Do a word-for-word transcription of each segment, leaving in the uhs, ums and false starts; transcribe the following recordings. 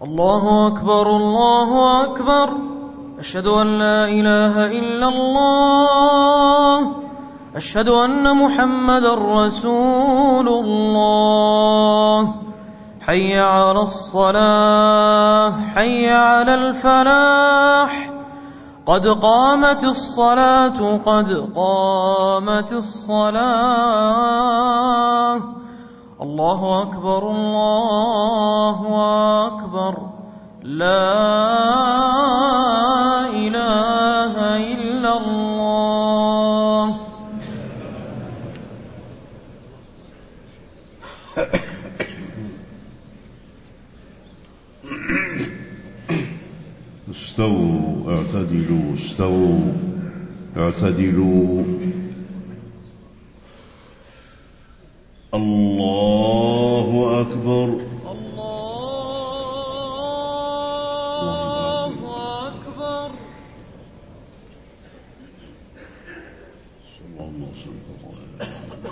الله أكبر الله أكبر أشهد أن لا إله إلا الله أشهد أن محمدا رسول الله حي على الصلاة حي على الفلاح قد قامت الصلاة قد قامت الصلاة الله أكبر الله أكبر لا إله إلا الله. استووا اعتدلوا استووا اعتدلوا. الله أكبر الله أكبر. اللهم صل على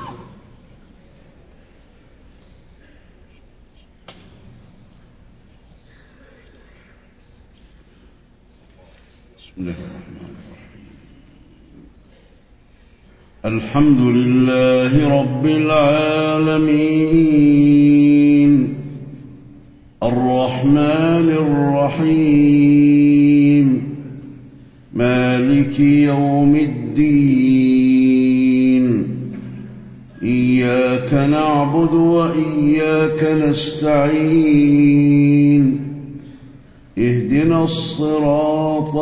بسم الله الرحمن الرحيم. الحمد لله رب العالمين الرحمن الرحيم مالك يوم الدين إياك نعبد وإياك نستعين اهدنا الصراط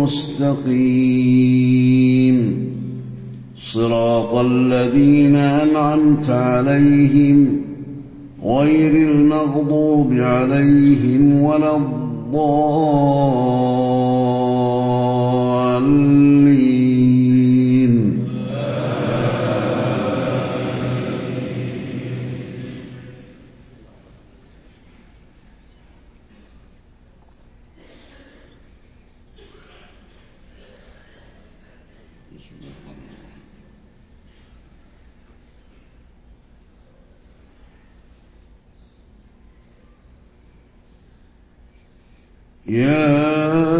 المستقيم صراط الذين أنعمت عليهم غير المغضوب عليهم ولا الضالين. يا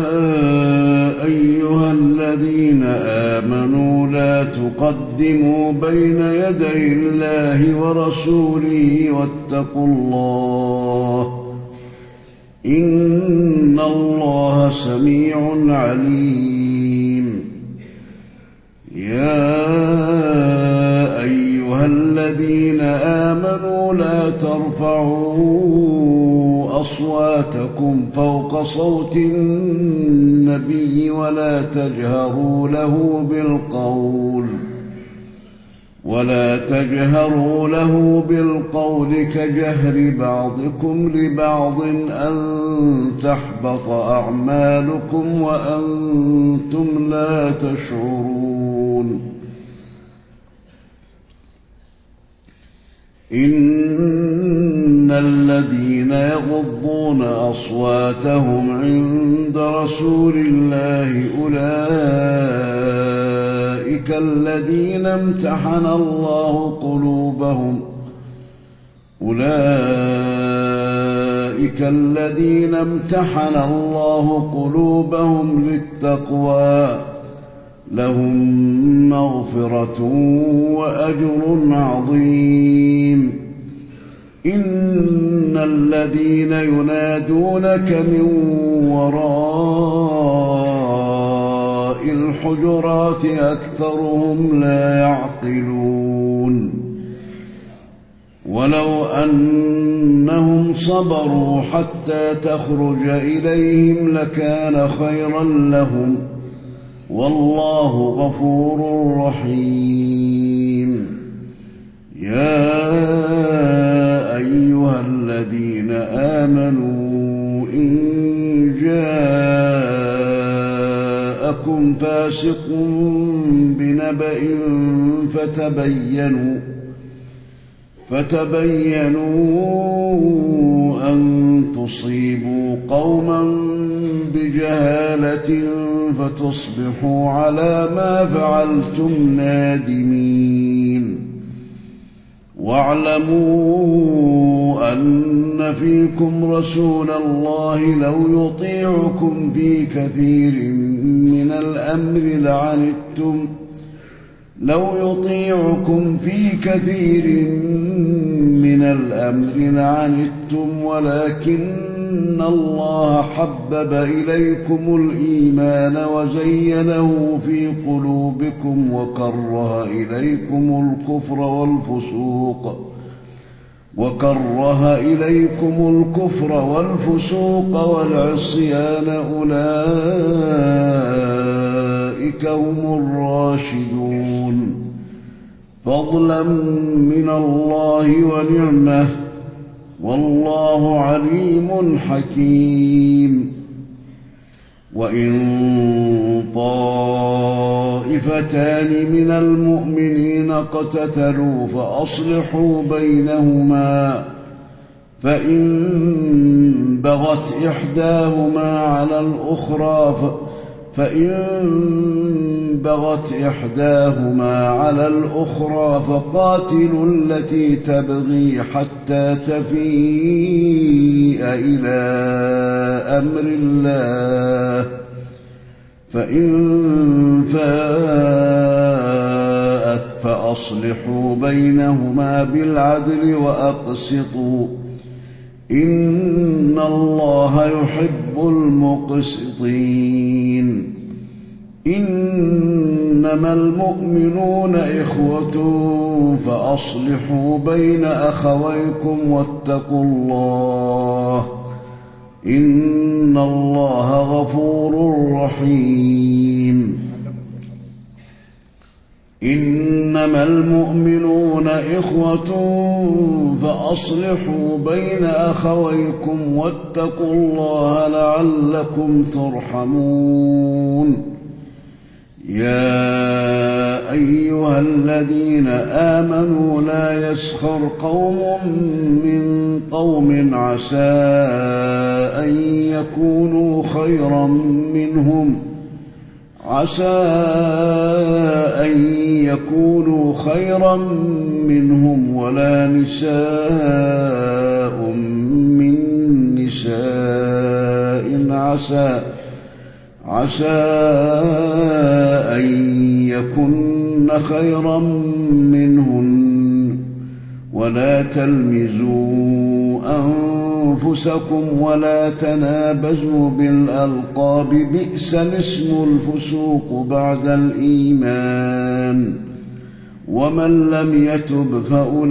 أيها الذين آمنوا لا تقدموا بين يدي الله ورسوله واتقوا الله إن الله سميع عليم. يا أيها الذين آمنوا لا ترفعوا أصواتكم فوق صوت النبي ولا تجهروا له بالقول ولا تجهروا له بالقول كجهر بعضكم لبعض أن تحبط أعمالكم وأنتم لا تشعرون. إن الذين يغضون أصواتهم عند رسول الله أولئك الذين امتحن الله قلوبهم أولئك الذين امتحن الله قلوبهم للتقوى لهم مغفرة وأجر عظيم. إن الذين ينادونك من وراء الحجرات أكثرهم لا يعقلون. ولو أنهم صبروا حتى تخرج إليهم لكان خيرا لهم والله غفور رحيم. يا أيها الذين آمنوا إن جاءكم فاسق بنبأ فتبينوا فتبينوا أن تصيبوا قوما بجهالة فتصبحوا على ما فعلتم نادمين. واعلموا أن إن فيكم رسول الله لو يطيعكم في كثير من الأمر لعنتم لو يطيعكم في كثير من الأمر لعنتم ولكن الله حبب إليكم الإيمان وزينه في قلوبكم وكره إليكم الكفر والفسوق وكره إليكم الكفر والفسوق والعصيان أولئك هم الراشدون فضلا من الله ونعمة والله عليم حكيم وإن طائفتان من المؤمنين اقتتلوا فأصلحوا بينهما فإن بغت إحداهما على الأخرى فإن بغت إحداهما على الأخرى فقاتلوا التي تبغي حتى تفيء إلى أمر الله فإن فاءت فأصلحوا بينهما بالعدل وأقسطوا إن الله يحب المقسطين إنما المؤمنون إخوة فأصلحوا بين أخويكم واتقوا الله إن الله غفور رحيم إنما المؤمنون إخوة فأصلحوا بين أخويكم واتقوا الله لعلكم ترحمون يا أيها الذين آمنوا لا يسخر قوم من قوم عسى أن يكونوا خيرا منهم عسى أن يكونوا خيرا منهم ولا نساء من نساء عسى عسى أن يكن خيرا منهن ولا تلمزوا أنفسكم ولا تنابزوا بالألقاب بئس الاسم الفسوق بعد الإيمان ومن لم يتب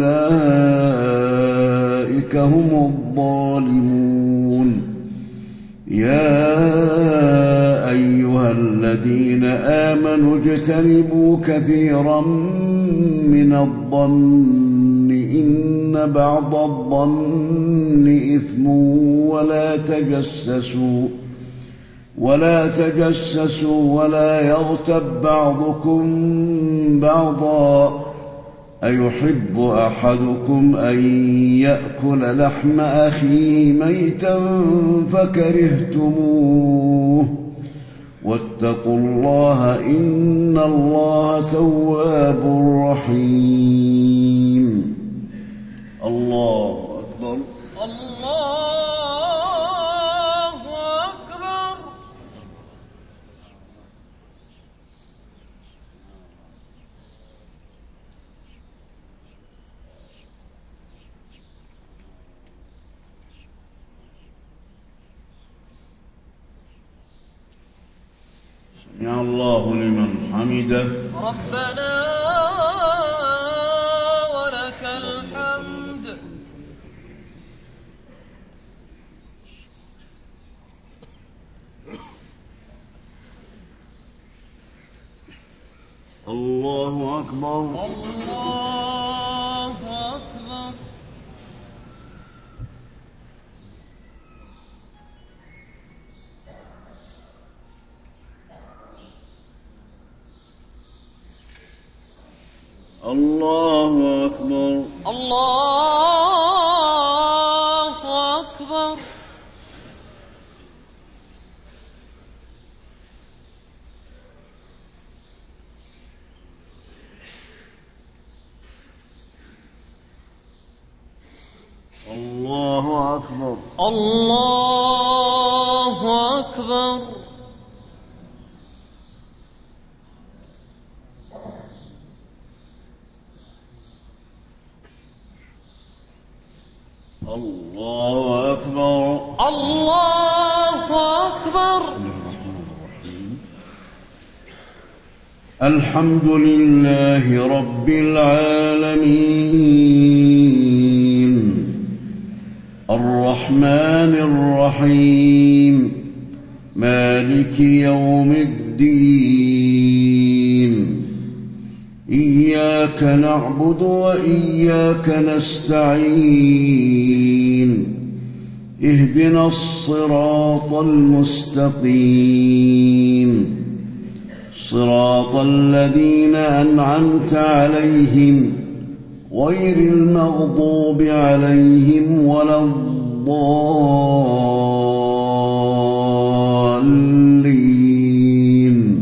فأولئك هم الظالمون يا أيها الذين آمنوا اجتنبوا كثيرا من الظن إن بعض الظن إثم ولا تجسسوا ولا تجسسوا ولا يغتب بعضكم بعضا أيحب أحدكم أن يأكل لحم أخيه ميتا فكرهتموه واتقوا الله إن الله تواب رحيم الله أكبر الله أكبر سمع الله لمن حمده ربنا ولك الحمد الله أكبر الله أكبر الله أكبر الله أكبر الله الله أكبر. الله أكبر. الله أكبر. الله أكبر. الحمد لله رب العالمين الرحمن الرحيم مالك يوم الدين إياك نعبد وإياك نستعين اهدنا الصراط المستقيم صراط الذين أنعمت عليهم غير المغضوب عليهم ولا الضالين.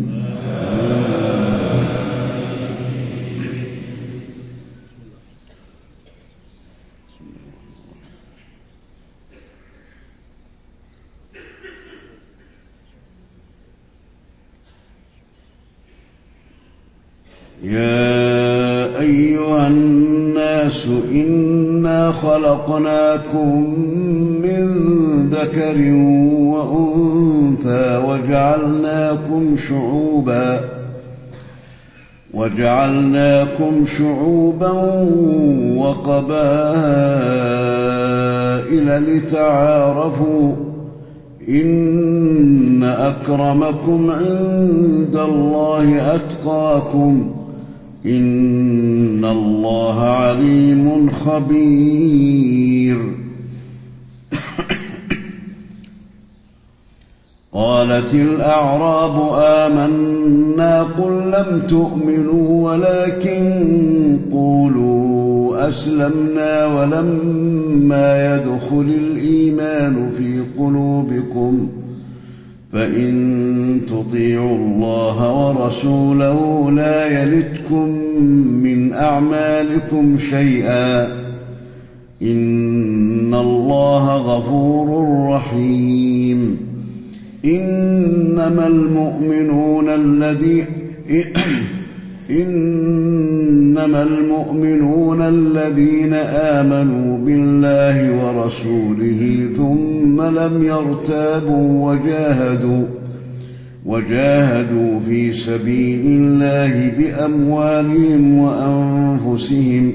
يا أيها الناس إنا خلقناكم من ذكر وأنثى وجعلناكم شعوبا وجعلناكم شعوبا وقبائل لتعارفوا إن أكرمكم عند الله أتقاكم إن الله عليم خبير. قالت الأعراب آمنا قل لم تؤمنوا ولكن قولوا أسلمنا ولما يدخل الإيمان في قلوبكم فإن تطيعوا الله ورسوله لا يلتكم من أعمالكم شيئا إن الله غفور رحيم. إنما المؤمنون الذين إنما المؤمنون الذين آمنوا بالله ورسوله ثم لم يرتابوا وجاهدوا وجاهدوا في سبيل الله بأموالهم وأنفسهم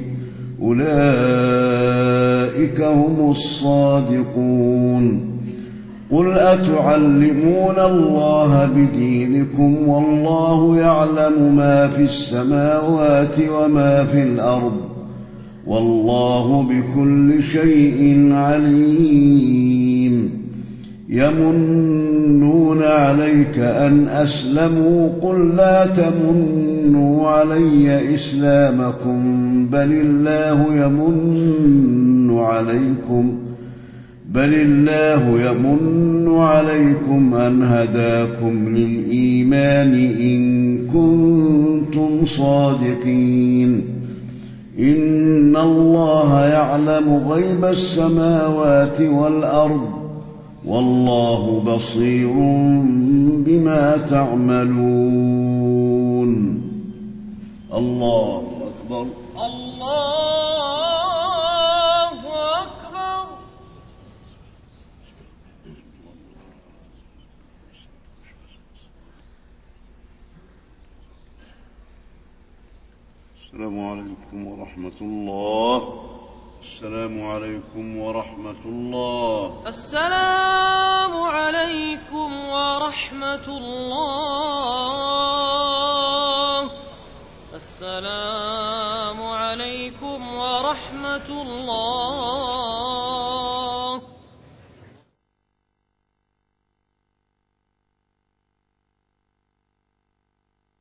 أولئك هم الصادقون. قل أتعلمون الله بدينكم والله يعلم ما في السماوات وما في الأرض والله بكل شيء عليم. يمنون عليك أن أسلموا قل لا تمنوا علي إسلامكم بل الله يمن عليكم بل الله يمن عليكم أن هداكم للإيمان إن كنتم صادقين. إن الله يعلم غيب السماوات والأرض والله بصير بما تعملون. الله أكبر. الله أكبر. السلام عليكم ورحمة الله. السلام عليكم ورحمة الله. السلام عليكم ورحمة الله. السلام عليكم ورحمة الله.